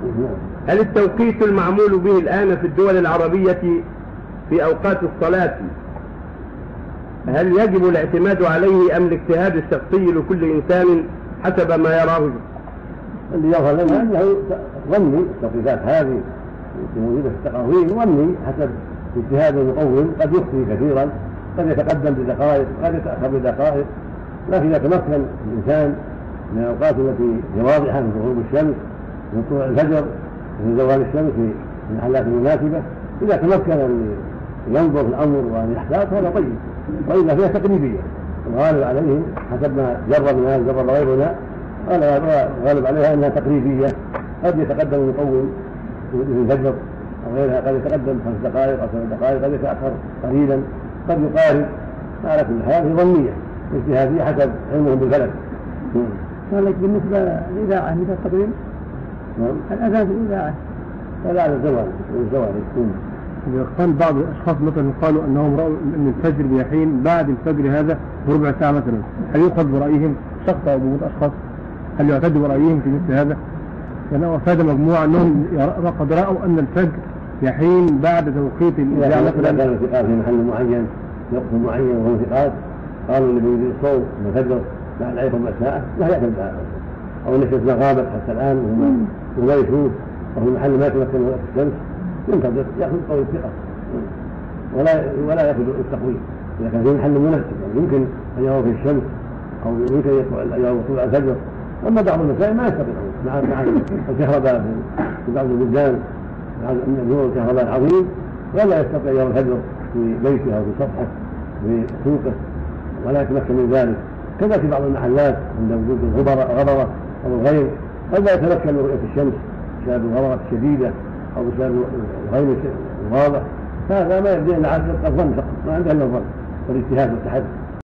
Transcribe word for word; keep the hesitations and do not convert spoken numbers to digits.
هل التوقيت المعمول به الآن في الدول العربية في أوقات الصلاة هل يجب الاعتماد عليه أم الاجتهاد الشخصي لكل إنسان حسب ما يراه؟ اللي يظهر لنا أنه ظني التوقيتات هذه موجودة في التقاويم ظني حسب اجتهاد المقوم، قد يخفي كثيرا، قد يتقدم بدقائق، قد يتأخر بدقائق، لكن إذا تمكن الإنسان من الأوقات التي هي واضحة من غروب الشمس من طلوع الفجر من زوال الشمس في المحلات المناسبة، إذا تمكن أن ينظر في الأمر وأن يحتاط هذا طيب، وإذا فيها تقريبية الغالب عليهم حسب ما جربنا جرب غيرنا غالب عليها أنها تقريبية، قد يتقدم المقوم في الفجر أو غيرها، قد يتقدم خمس دقائق أو سبع دقائق، قد يتأخر قليلا، قد يقارب، على كل حال هي ظنية اجتهادية حسب علمهم بالفلك. قال لك بالنسبة للإذاعة مثل التقويم الأذان في الإذاعة فلا على الزوال الزوال يكون قال بعض الأشخاص مثلا قالوا أنهم رأوا أن الفجر بيحين بعد الفجر هذا بربع ساعة مثلا، هل يؤخذ برأيهم شخص أو بعض الأشخاص هل يعتد برأيهم في مثل هذا؟ يعني أفاد مجموعة أنهم قد رأوا أن الفجر يحين بعد توقيت الإذاعة مثلا. إذا كان الثقات في محل معين في وقت معين وهم ثقات قالوا اللي بيريد الصوم من الفجر بعد عليه ربع ساعة لا يأخذ بهذا، أو الناس ما غابت حتى الآن وما يشوف وفي محل ما يتمكن من وقت الشمس ينتظر يأخذ قول الثقة ولا ولا يأخذ التقويم إذا كان في محل مناسب، يعني يمكن أن يروا في الشمس أو يمكن أن يروا طلوع الفجر. أما بعض المسائل ما يستطيعون مع مع الكهرباء في بعض البلدان مع نور الكهرباء العظيم ولا يستطيع يرى الفجر في بيته أو في سطحه في سوقه ولا يتمكن من ذلك. كذا في بعض المحلات عند وجود الغبرة أو الغيم قد لا يتمكن من رؤية الشمس بسبب الغبرة الشديدة أو بسبب الغيم الواضح، هذا ما يبدأ إلا على الظن فقط، ما عنده إلا الظن والاجتهاد والتحدي.